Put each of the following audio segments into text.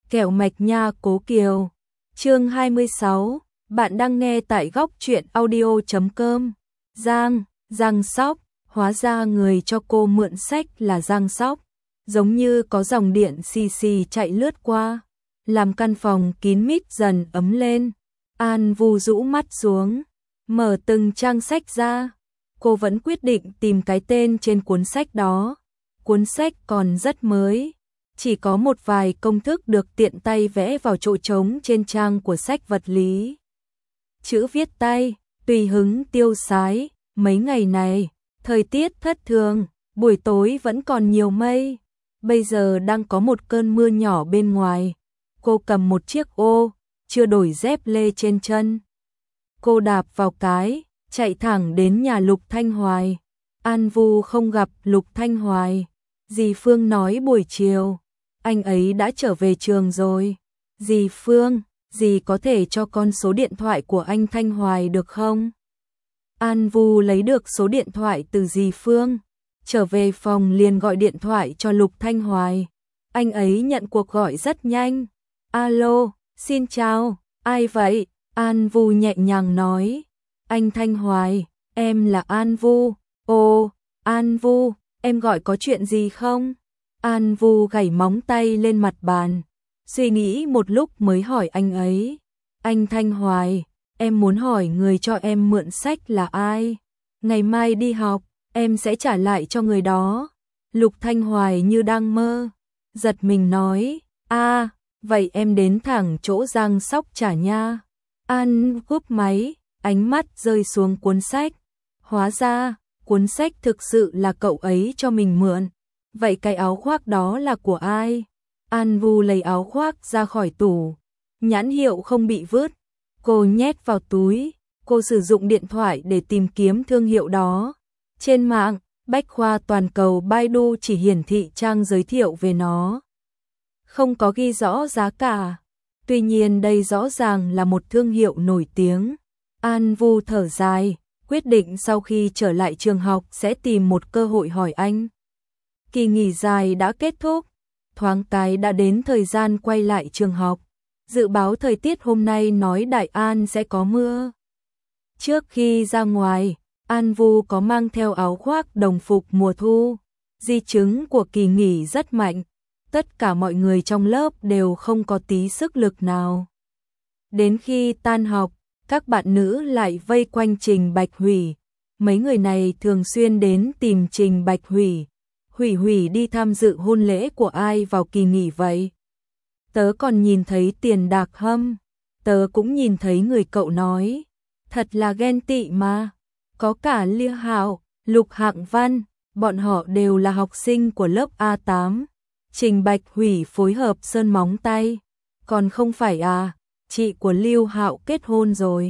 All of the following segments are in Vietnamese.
Kẹo mạch nha Cố Kiều. Chương 26, bạn đang nghe tại góc truyện audio.com. Giang Sóc, hóa ra người cho cô mượn sách là Giang Sóc, giống như có dòng điện xì xì chạy lướt qua, làm căn phòng kín mít dần ấm lên. An Vu rũ mắt xuống, mở từng trang sách ra. Cô vẫn quyết định tìm cái tên trên cuốn sách đó. Cuốn sách còn rất mới, chỉ có một vài công thức được tiện tay vẽ vào chỗ trống trên trang của sách vật lý. Chữ viết tay, tùy hứng tiêu sái. Mấy ngày này, thời tiết thất thường, buổi tối vẫn còn nhiều mây. Bây giờ đang có một cơn mưa nhỏ bên ngoài. Cô cầm một chiếc ô, chưa đổi dép lê trên chân. Cô đạp vào cái, chạy thẳng đến nhà Lục Thanh Hoài. An Vu không gặp Lục Thanh Hoài. Dì Phương nói buổi chiều, anh ấy đã trở về trường rồi. Dì Phương, dì có thể cho con số điện thoại của anh Thanh Hoài được không? An Vu lấy được số điện thoại từ dì Phương, trở về phòng liền gọi điện thoại cho Lục Thanh Hoài. Anh ấy nhận cuộc gọi rất nhanh. Alo, xin chào, ai vậy? An Vu nhẹ nhàng nói. Anh Thanh Hoài, em là An Vu. Ồ, An Vu, em gọi có chuyện gì không? An Vu gảy móng tay lên mặt bàn, suy nghĩ một lúc mới hỏi anh ấy. Anh Thanh Hoài, em muốn hỏi người cho em mượn sách là ai? Ngày mai đi học, em sẽ trả lại cho người đó. Lục Thanh Hoài như đang mơ, giật mình nói. Vậy em đến thẳng chỗ Giang Sóc trả nha. An cúp máy, ánh mắt rơi xuống cuốn sách. Hóa ra, cuốn sách thực sự là cậu ấy cho mình mượn. Vậy cái áo khoác đó là của ai? An Vu lấy áo khoác ra khỏi tủ, nhãn hiệu không bị vứt. Cô nhét vào túi, cô sử dụng điện thoại để tìm kiếm thương hiệu đó. Trên mạng, bách khoa toàn cầu Baidu chỉ hiển thị trang giới thiệu về nó, không có ghi rõ giá cả. Tuy nhiên đây rõ ràng là một thương hiệu nổi tiếng. An Vu thở dài, quyết định sau khi trở lại trường học sẽ tìm một cơ hội hỏi anh. Kỳ nghỉ dài đã kết thúc, thoáng cái đã đến thời gian quay lại trường học. Dự báo thời tiết hôm nay nói Đại An sẽ có mưa. Trước khi ra ngoài, An Vu có mang theo áo khoác đồng phục mùa thu. Di chứng của kỳ nghỉ rất mạnh, tất cả mọi người trong lớp đều không có tí sức lực nào. Đến khi tan học, các bạn nữ lại vây quanh Trình Bạch Hủy. Mấy người này thường xuyên đến tìm Trình Bạch Hủy. Hủy đi tham dự hôn lễ của ai vào kỳ nghỉ vậy? Tớ còn nhìn thấy Tiền Đạc Hâm, tớ cũng nhìn thấy người cậu nói. Thật là ghen tị mà. Có cả Lia Hạo, Lục Hạng Văn, bọn họ đều là học sinh của lớp A8. Trình Bạch Hủy phối hợp sơn móng tay. Còn không phải à, chị của Lưu Hạo kết hôn rồi.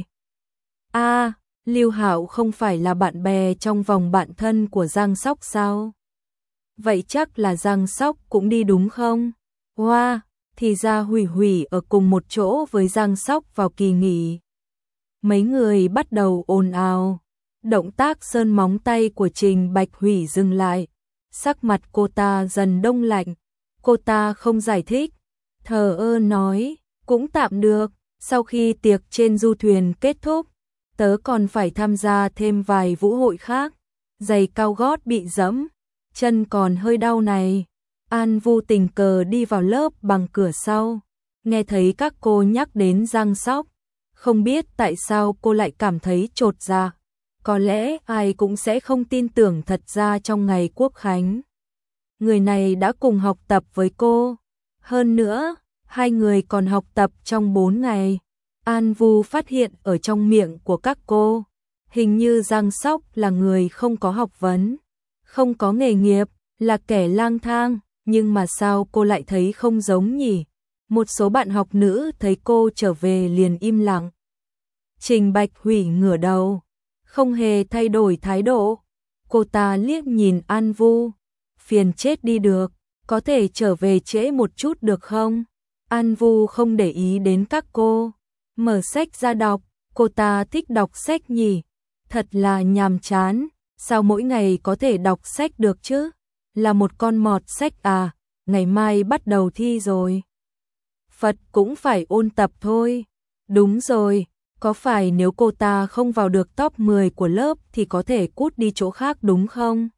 Lưu Hạo không phải là bạn bè trong vòng bạn thân của Giang Sóc sao? Vậy chắc là Giang Sóc cũng đi đúng không? Wow, thì ra Hủy ở cùng một chỗ với Giang Sóc vào kỳ nghỉ. Mấy người bắt đầu ồn ào. Động tác sơn móng tay của Trình Bạch Hủy dừng lại. Sắc mặt cô ta dần đông lạnh. Cô ta không giải thích, thờ ơ nói, cũng tạm được. Sau khi tiệc trên du thuyền kết thúc, tớ còn phải tham gia thêm vài vũ hội khác. Giày cao gót bị dẫm, chân còn hơi đau này. An Vu tình cờ đi vào lớp bằng cửa sau, nghe thấy các cô nhắc đến Giang Sóc. Không biết tại sao cô lại cảm thấy chột dạ. Có lẽ ai cũng sẽ không tin tưởng thật ra trong ngày Quốc Khánh, người này đã cùng học tập với cô. Hơn nữa, hai người còn học tập trong 4 ngày. An Vu phát hiện ở trong miệng của các cô, hình như Giang Sóc là người không có học vấn, không có nghề nghiệp, là kẻ lang thang. Nhưng mà sao cô lại thấy không giống nhỉ? Một số bạn học nữ thấy cô trở về liền im lặng. Trình Bạch Hủy ngửa đầu, không hề thay đổi thái độ. Cô ta liếc nhìn An Vu, phiền chết đi được, có thể trở về trễ một chút được không? An Vu không để ý đến các cô, mở sách ra đọc. Cô ta thích đọc sách nhỉ? Thật là nhàm chán, sao mỗi ngày có thể đọc sách được chứ? Là một con mọt sách à? Ngày mai bắt đầu thi rồi. Phật cũng phải ôn tập thôi. Đúng rồi, có phải nếu cô ta không vào được top 10 của lớp thì có thể cút đi chỗ khác đúng không?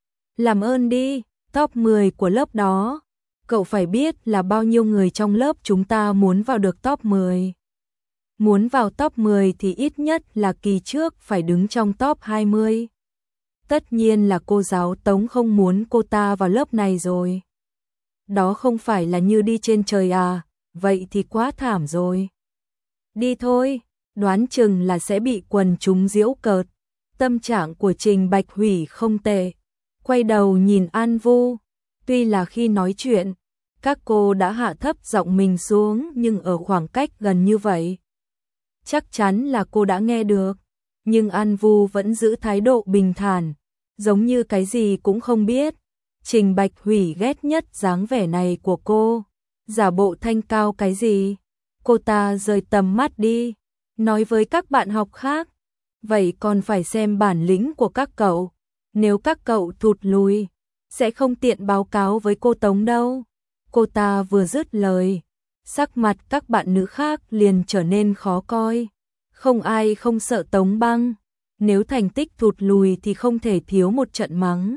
Làm ơn đi, top 10 của lớp đó. Cậu phải biết là bao nhiêu người trong lớp chúng ta muốn vào được top 10. Muốn vào top 10 thì ít nhất là kỳ trước phải đứng trong top 20. Tất nhiên là cô giáo Tống không muốn cô ta vào lớp này rồi. Đó không phải là như đi trên trời à, vậy thì quá thảm rồi. Đi thôi, đoán chừng là sẽ bị quần chúng giễu cợt. Tâm trạng của Trình Bạch Hủy không tệ. Quay đầu nhìn An Vu, tuy là khi nói chuyện, các cô đã hạ thấp giọng mình xuống nhưng ở khoảng cách gần như vậy. Chắc chắn là cô đã nghe được, nhưng An Vu vẫn giữ thái độ bình thản, giống như cái gì cũng không biết. Trình Bạch Hủy ghét nhất dáng vẻ này của cô, giả bộ thanh cao cái gì. Cô ta rời tầm mắt đi, nói với các bạn học khác, vậy còn phải xem bản lĩnh của các cậu. Nếu các cậu thụt lùi, sẽ không tiện báo cáo với cô Tống đâu. Cô ta vừa dứt lời, sắc mặt các bạn nữ khác liền trở nên khó coi. Không ai không sợ Tống Băng, nếu thành tích thụt lùi thì không thể thiếu một trận mắng.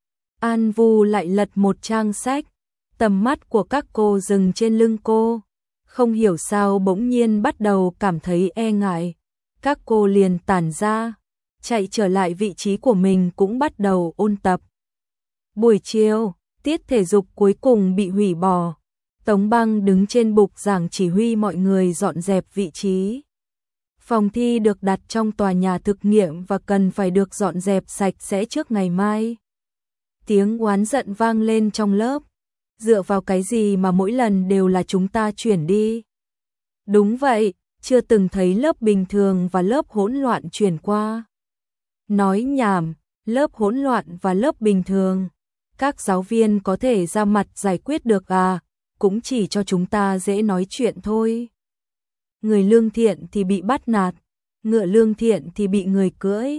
An Vu lại lật một trang sách, tầm mắt của các cô dừng trên lưng cô. Không hiểu sao bỗng nhiên bắt đầu cảm thấy e ngại. Các cô liền tản ra, chạy trở lại vị trí của mình cũng bắt đầu ôn tập. Buổi chiều, tiết thể dục cuối cùng bị hủy bỏ. Tống Băng đứng trên bục giảng chỉ huy mọi người dọn dẹp vị trí. Phòng thi được đặt trong tòa nhà thực nghiệm và cần phải được dọn dẹp sạch sẽ trước ngày mai. Tiếng oán giận vang lên trong lớp. Dựa vào cái gì mà mỗi lần đều là chúng ta chuyển đi? Đúng vậy, chưa từng thấy lớp bình thường và lớp hỗn loạn chuyển qua. Nói nhảm, lớp hỗn loạn và lớp bình thường. Các giáo viên có thể ra mặt giải quyết được à, cũng chỉ cho chúng ta dễ nói chuyện thôi. Người lương thiện thì bị bắt nạt, ngựa lương thiện thì bị người cưỡi.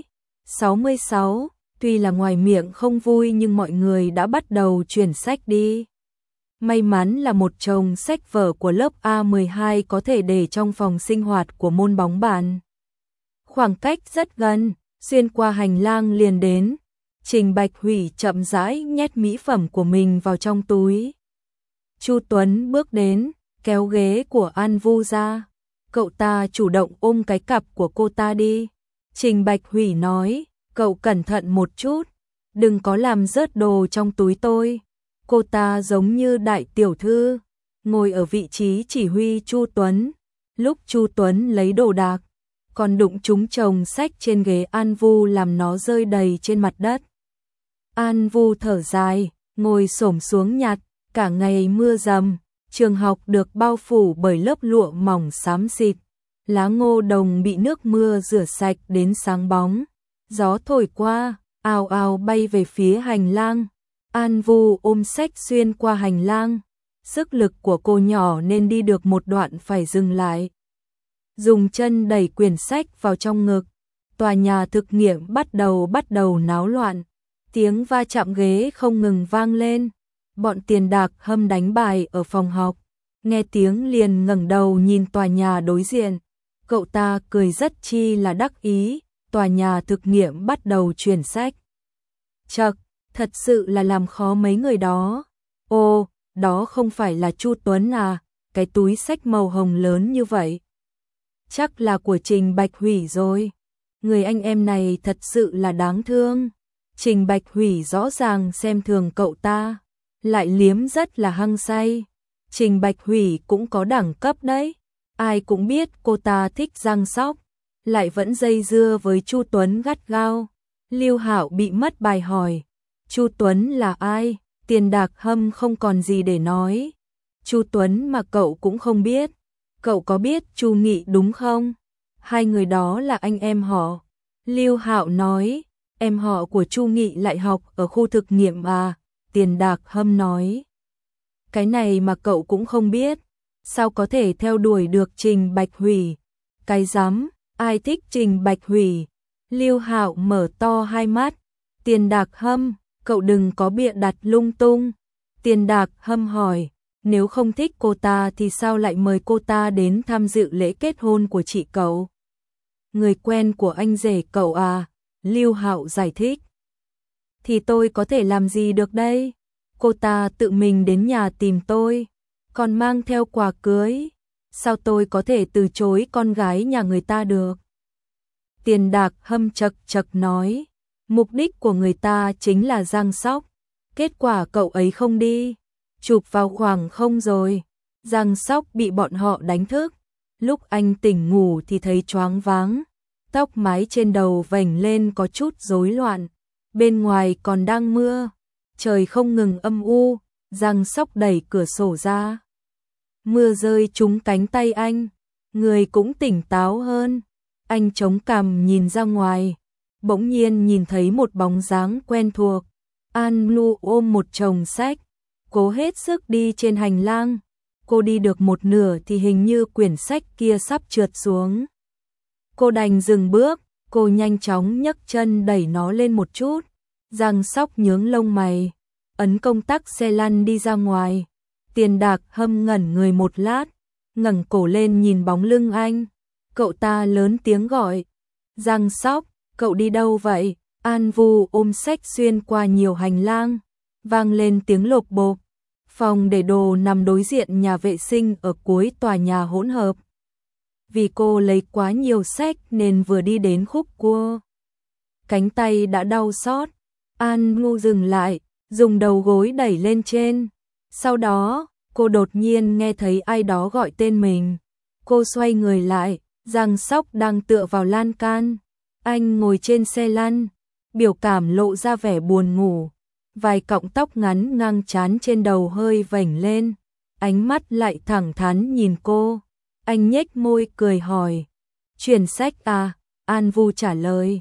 66, tuy là ngoài miệng không vui nhưng mọi người đã bắt đầu chuyển sách đi. May mắn là một chồng sách vở của lớp A12 có thể để trong phòng sinh hoạt của môn bóng bàn. Khoảng cách rất gần, xuyên qua hành lang liền đến. Trình Bạch Hủy chậm rãi nhét mỹ phẩm của mình vào trong túi. Chu Tuấn bước đến, kéo ghế của An Vu ra. Cậu ta chủ động ôm cái cặp của cô ta đi. Trình Bạch Hủy nói, cậu cẩn thận một chút, đừng có làm rớt đồ trong túi tôi. Cô ta giống như đại tiểu thư, ngồi ở vị trí chỉ huy Chu Tuấn. Lúc Chu Tuấn lấy đồ đạc, còn đụng trúng chồng sách trên ghế An Vu làm nó rơi đầy trên mặt đất. An Vu thở dài, ngồi xổm xuống nhặt. Cả ngày mưa rầm, trường học được bao phủ bởi lớp lụa mỏng xám xịt. Lá ngô đồng bị nước mưa rửa sạch đến sáng bóng. Gió thổi qua, ào ào bay về phía hành lang. An Vu ôm sách xuyên qua hành lang. Sức lực của cô nhỏ nên đi được một đoạn phải dừng lại. Dùng chân đẩy quyển sách vào trong ngực. Tòa nhà thực nghiệm bắt đầu náo loạn. Tiếng va chạm ghế không ngừng vang lên. Bọn Tiền Đạc Hâm đánh bài ở phòng học. Nghe tiếng liền ngẩng đầu nhìn tòa nhà đối diện. Cậu ta cười rất chi là đắc ý. Tòa nhà thực nghiệm bắt đầu chuyển sách. Chậc, thật sự là làm khó mấy người đó. Ô, đó không phải là Chu Tuấn à, cái túi sách màu hồng lớn như vậy. Chắc là của Trình Bạch Hủy rồi. Người anh em này thật sự là đáng thương. Trình Bạch Hủy rõ ràng xem thường cậu ta, lại liếm rất là hăng say. Trình Bạch Hủy cũng có đẳng cấp đấy. Ai cũng biết cô ta thích răng sóc, lại vẫn dây dưa với Chu Tuấn gắt gao. Lưu Hạo bị mất bài hỏi. Chu Tuấn là ai? Tiền Đạc Hâm không còn gì để nói. Chu Tuấn mà cậu cũng không biết. Cậu có biết Chu Nghị đúng không? Hai người đó là anh em họ. Lưu Hạo nói, em họ của Chu Nghị lại học ở khu thực nghiệm à? Tiền Đạc Hâm nói. Cái này mà cậu cũng không biết. Sao có thể theo đuổi được Trình Bạch Hủy? Cái rắm, ai thích Trình Bạch Hủy? Lưu Hạo mở to hai mắt. Tiền Đạc Hâm, cậu đừng có bịa đặt lung tung. Tiền Đạc Hâm hỏi, Nếu không thích cô ta thì sao lại mời cô ta đến tham dự lễ kết hôn của chị cậu? Người quen của anh rể cậu à? Lưu Hạo giải thích. Thì tôi có thể làm gì được đây? Cô ta tự mình đến nhà tìm tôi, còn mang theo quà cưới. Sao tôi có thể từ chối con gái nhà người ta được? Tiền Đạc hâm chật chật nói. Mục đích của người ta chính là giăng sóc. Kết quả cậu ấy không đi, chụp vào khoảng không rồi. Giang Sóc bị bọn họ đánh thức. Lúc anh tỉnh ngủ thì thấy choáng váng. Tóc mái trên đầu vểnh lên có chút rối loạn. Bên ngoài còn đang mưa. Trời không ngừng âm u. Giang Sóc đẩy cửa sổ ra. Mưa rơi trúng cánh tay anh. Người cũng tỉnh táo hơn. Anh chống cằm nhìn ra ngoài. Bỗng nhiên nhìn thấy một bóng dáng quen thuộc. An Lu ôm một chồng sách, cố hết sức đi trên hành lang. Cô đi được một nửa thì hình như quyển sách kia sắp trượt xuống. Cô đành dừng bước, cô nhanh chóng nhấc chân đẩy nó lên một chút. Giang Sóc nhướng lông mày, ấn công tắc xe lăn đi ra ngoài. Tiền Đạc hâm ngẩn người một lát, ngẩng cổ lên nhìn bóng lưng anh. Cậu ta lớn tiếng gọi, Giang Sóc, cậu đi đâu vậy? An Vu ôm sách xuyên qua nhiều hành lang, vang lên tiếng lộp bộp. Phòng để đồ nằm đối diện nhà vệ sinh ở cuối tòa nhà hỗn hợp. Vì cô lấy quá nhiều sách nên vừa đi đến khúc cua, cánh tay đã đau xót. An Vu dừng lại, dùng đầu gối đẩy lên trên. Sau đó, cô đột nhiên nghe thấy ai đó gọi tên mình. Cô xoay người lại, Giang Sóc đang tựa vào lan can. Anh ngồi trên xe lăn, biểu cảm lộ ra vẻ buồn ngủ. Vài cọng tóc ngắn ngang trán trên đầu hơi vểnh lên, ánh mắt lại thẳng thắn nhìn cô. Anh nhếch môi cười hỏi, chuyển sách à? An Vu trả lời,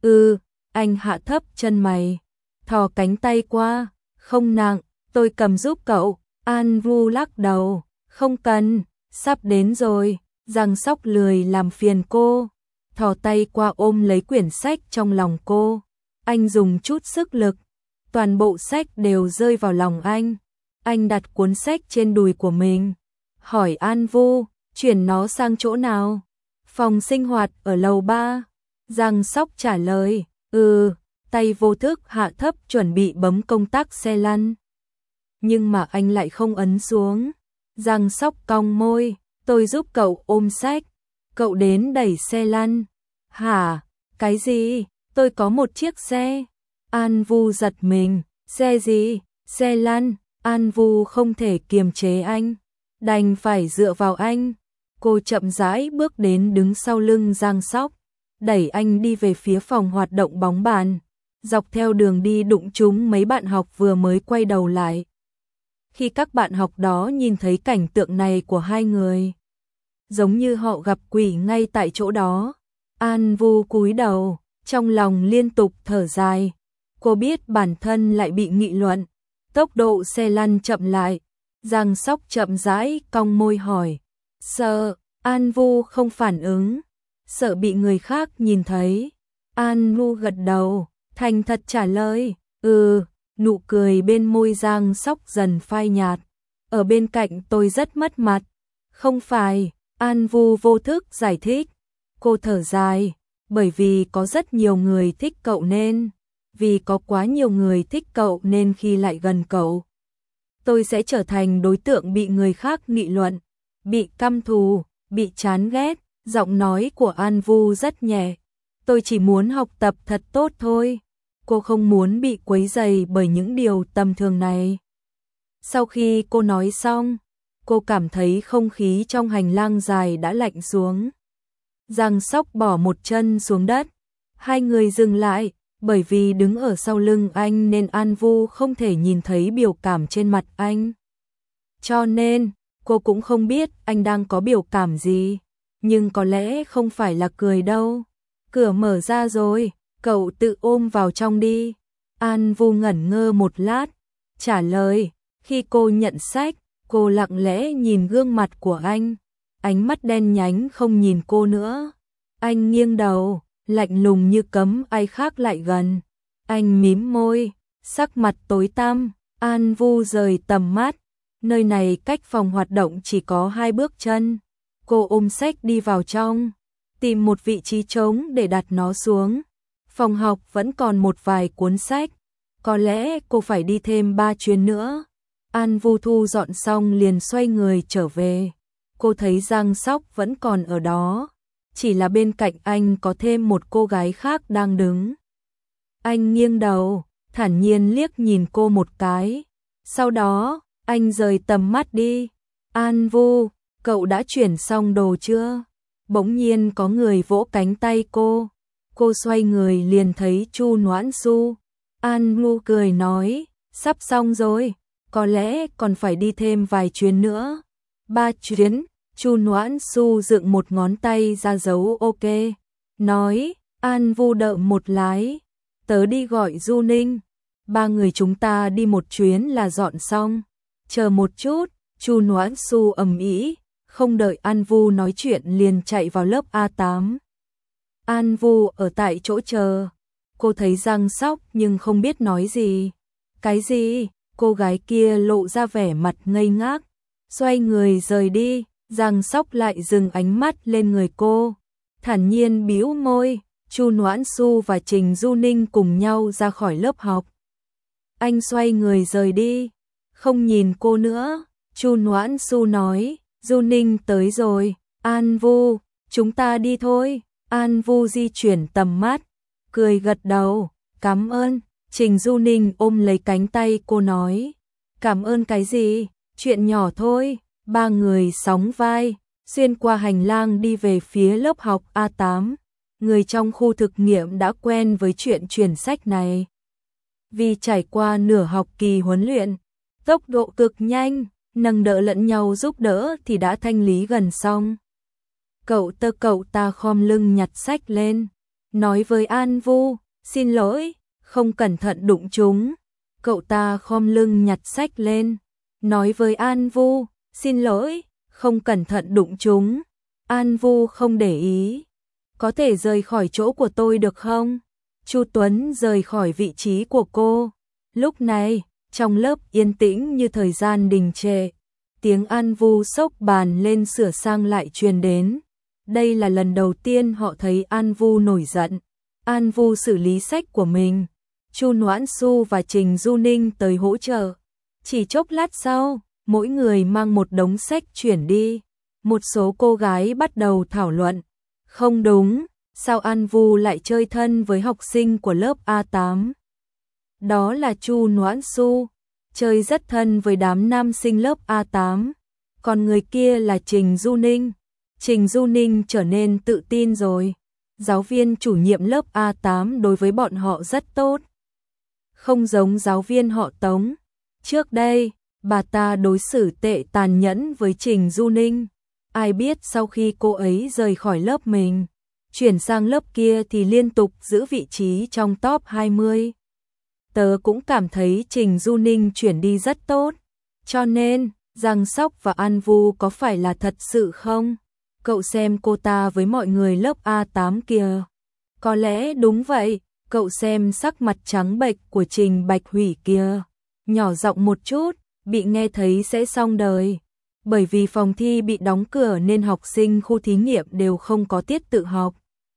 anh hạ thấp chân mày, thò cánh tay qua, không nặng, tôi cầm giúp cậu. An Vu lắc đầu, không cần, sắp đến rồi. Giang Sóc lười làm phiền cô, thò tay qua ôm lấy quyển sách trong lòng cô. Anh dùng chút sức lực, toàn bộ sách đều rơi vào lòng anh. Anh đặt cuốn sách trên đùi của mình, hỏi An Vu, chuyển nó sang chỗ nào? Phòng sinh hoạt ở lầu 3. Giang Sóc trả lời, tay vô thức hạ thấp chuẩn bị bấm công tắc xe lăn. Nhưng mà anh lại không ấn xuống. Giang Sóc cong môi, tôi giúp cậu ôm sách, cậu đến đẩy xe lăn. Hả? Cái gì? Tôi có một chiếc xe. An Vu giật mình, xe gì? Xe lăn. An Vu không thể kiềm chế anh, đành phải dựa vào anh. Cô chậm rãi bước đến đứng sau lưng Giang Sóc, đẩy anh đi về phía phòng hoạt động bóng bàn. Dọc theo đường đi đụng trúng mấy bạn học vừa mới quay đầu lại. Khi các bạn học đó nhìn thấy cảnh tượng này của hai người, giống như họ gặp quỷ ngay tại chỗ đó. An Vu cúi đầu, trong lòng liên tục thở dài. Cô biết bản thân lại bị nghị luận. Tốc độ xe lăn chậm lại. Giang Sóc chậm rãi cong môi hỏi, sợ? An Vu không phản ứng, sợ bị người khác nhìn thấy. An Vu gật đầu, thành thật trả lời, nụ cười bên môi Giang Sóc dần phai nhạt. Ở bên cạnh tôi rất mất mặt. Không phải, An Vu vô thức giải thích. Cô thở dài, bởi vì có rất nhiều người thích cậu nên, vì có quá nhiều người thích cậu nên khi lại gần cậu, tôi sẽ trở thành đối tượng bị người khác nghị luận, bị căm thù, bị chán ghét. Giọng nói của An Vu rất nhẹ. Tôi chỉ muốn học tập thật tốt thôi. Cô không muốn bị quấy rầy bởi những điều tầm thường này. Sau khi cô nói xong, cô cảm thấy không khí trong hành lang dài đã lạnh xuống. Giang Sóc bỏ một chân xuống đất. Hai người dừng lại, bởi vì đứng ở sau lưng anh nên An Vu không thể nhìn thấy biểu cảm trên mặt anh. Cho nên, cô cũng không biết anh đang có biểu cảm gì. Nhưng có lẽ không phải là cười đâu. Cửa mở ra rồi, cậu tự ôm vào trong đi. An Vu ngẩn ngơ một lát, trả lời. Khi cô nhận sách, cô lặng lẽ nhìn gương mặt của anh. Ánh mắt đen nhánh không nhìn cô nữa. Anh nghiêng đầu, lạnh lùng như cấm ai khác lại gần. Anh mím môi, sắc mặt tối tăm. An Vu rời tầm mắt, Nơi này cách phòng hoạt động chỉ có 2 bước chân. Cô ôm sách đi vào trong, tìm một vị trí trống để đặt nó xuống. Phòng học vẫn còn một vài cuốn sách, có lẽ cô phải đi thêm 3 chuyến nữa. An Vu thu dọn xong liền xoay người trở về. Cô thấy Giang Sóc vẫn còn ở đó, chỉ là bên cạnh anh có thêm một cô gái khác đang đứng. Anh nghiêng đầu, thản nhiên liếc nhìn cô một cái. Sau đó, anh rời tầm mắt đi. An Vu, cậu đã chuyển xong đồ chưa? Bỗng nhiên có người vỗ cánh tay cô. Cô xoay người liền thấy Chu Noãn Xu. An Vu cười nói, sắp xong rồi, có lẽ còn phải đi thêm vài chuyến nữa. 3 chuyến, Chu Noãn Xu dựng một ngón tay ra dấu ok. Nói, An Vu đợi một lát, tớ đi gọi Du Ninh. 3 người chúng ta đi một chuyến là dọn xong. Chờ một chút, Chu Noãn Xu ầm ĩ, không đợi An Vu nói chuyện liền chạy vào lớp A8. An Vu ở tại chỗ chờ. Cô thấy Giang Sóc nhưng không biết nói gì. Cái gì? Cô gái kia lộ ra vẻ mặt ngây ngác, xoay người rời đi. Giang Sóc lại dừng ánh mắt lên người cô, thản nhiên bĩu môi. Chu Noãn Xu và Trình Du Ninh cùng nhau ra khỏi lớp học. Anh xoay người rời đi, không nhìn cô nữa. Chu Noãn Xu nói, Du Ninh tới rồi. An Vu, chúng ta đi thôi. An Vu di chuyển tầm mắt, cười gật đầu, cảm ơn. Trình Du Ninh ôm lấy cánh tay cô nói, cảm ơn cái gì, chuyện nhỏ thôi. 3 người sóng vai, xuyên qua hành lang đi về phía lớp học A8. Người trong khu thực nghiệm đã quen với chuyện chuyển sách này. Vì trải qua nửa học kỳ huấn luyện, tốc độ cực nhanh, nâng đỡ lẫn nhau giúp đỡ thì đã thanh lý gần xong. Cậu ta khom lưng nhặt sách lên, nói với An Vu, xin lỗi, không cẩn thận đụng chúng. Cậu ta khom lưng nhặt sách lên, nói với An Vu, xin lỗi, không cẩn thận đụng chúng. An Vu không để ý. Có thể rời khỏi chỗ của tôi được không? Chu Tuấn rời khỏi vị trí của cô. Lúc này, trong lớp yên tĩnh như thời gian đình trệ. Tiếng An Vu xốc bàn lên sửa sang lại truyền đến. Đây là lần đầu tiên họ thấy An Vu nổi giận. An Vu xử lý sách của mình. Chu Noãn Xu và Trình Du Ninh tới hỗ trợ. Chỉ chốc lát sau, mỗi người mang một đống sách chuyển đi. Một số cô gái bắt đầu thảo luận. Không đúng, sao An Vu lại chơi thân với học sinh của lớp A8? Đó là Chu Noãn Xu, chơi rất thân với đám nam sinh lớp A8. Còn người kia là Trình Du Ninh. Trình Du Ninh trở nên tự tin rồi. Giáo viên chủ nhiệm lớp A8 đối với bọn họ rất tốt. Không giống giáo viên họ Tống. Trước đây, bà ta đối xử tệ tàn nhẫn với Trình Du Ninh. Ai biết sau khi cô ấy rời khỏi lớp mình, chuyển sang lớp kia thì liên tục giữ vị trí trong top 20. Tớ cũng cảm thấy Trình Du Ninh chuyển đi rất tốt. Cho nên, Giang Sóc và An Vu có phải là thật sự không? Cậu xem cô ta với mọi người lớp A8 kìa. Có lẽ đúng vậy, cậu xem sắc mặt trắng bệch của Trình Bạch Hủy kìa. Nhỏ giọng một chút, bị nghe thấy sẽ xong đời. Bởi vì phòng thi bị đóng cửa nên học sinh khu thí nghiệm đều không có tiết tự học.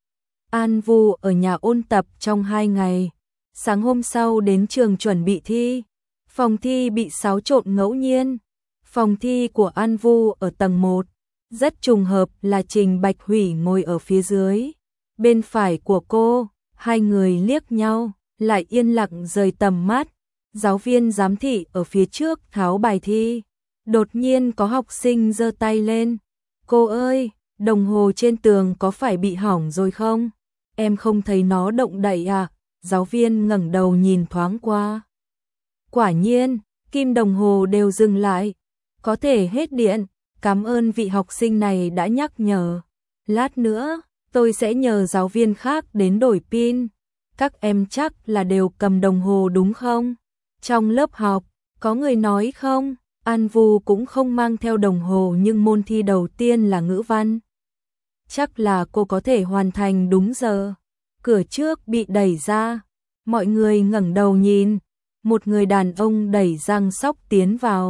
An Vu ở nhà ôn tập trong 2 ngày. Sáng hôm sau đến trường chuẩn bị thi. Phòng thi bị xáo trộn ngẫu nhiên. Phòng thi của An Vu ở tầng 1. Rất trùng hợp là Trình Bạch Hủy ngồi ở phía dưới. Bên phải của cô, 2 người liếc nhau, lại yên lặng rời tầm mắt. Giáo viên giám thị ở phía trước tháo bài thi. Đột nhiên có học sinh giơ tay lên. Cô ơi, đồng hồ trên tường có phải bị hỏng rồi không? Em không thấy nó động đậy à? Giáo viên ngẩng đầu nhìn thoáng qua. Quả nhiên, kim đồng hồ đều dừng lại. Có thể hết điện. Cảm ơn vị học sinh này đã nhắc nhở. Lát nữa, tôi sẽ nhờ giáo viên khác đến đổi pin. Các em chắc là đều cầm đồng hồ đúng không? Trong lớp học, có người nói không? An Vu cũng không mang theo đồng hồ nhưng môn thi đầu tiên là ngữ văn. Chắc là cô có thể hoàn thành đúng giờ. Cửa trước bị đẩy ra. Mọi người ngẩng đầu nhìn. Một người đàn ông đẩy Giang Sóc tiến vào.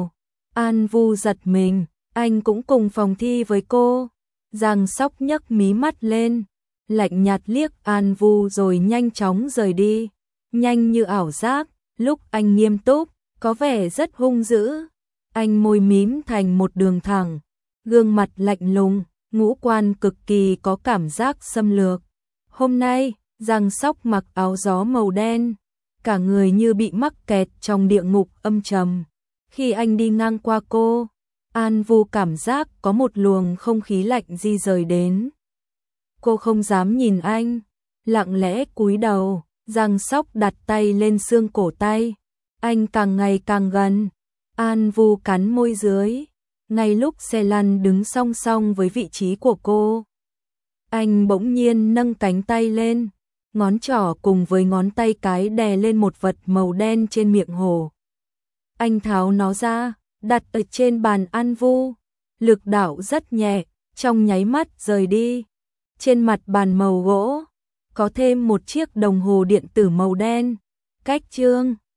An Vu giật mình, anh cũng cùng phòng thi với cô. Giang Sóc nhấc mí mắt lên, lạnh nhạt liếc An Vu rồi nhanh chóng rời đi. Nhanh như ảo giác, lúc anh nghiêm túc, có vẻ rất hung dữ. Anh môi mím thành một đường thẳng, gương mặt lạnh lùng, ngũ quan cực kỳ có cảm giác xâm lược. Hôm nay, Giang Sóc mặc áo gió màu đen, cả người như bị mắc kẹt trong địa ngục âm trầm. Khi anh đi ngang qua cô, An Vu cảm giác có một luồng không khí lạnh di rời đến. Cô không dám nhìn anh, lặng lẽ cúi đầu. Giang Sóc đặt tay lên xương cổ tay, anh càng ngày càng gần. An Vu cắn môi dưới, ngay lúc xe lăn đứng song song với vị trí của cô. Anh bỗng nhiên nâng cánh tay lên, ngón trỏ cùng với ngón tay cái đè lên một vật màu đen trên miệng hồ. Anh tháo nó ra, đặt ở trên bàn An Vu, lực đạo rất nhẹ, trong nháy mắt rời đi. Trên mặt bàn màu gỗ, có thêm một chiếc đồng hồ điện tử màu đen. Cách chương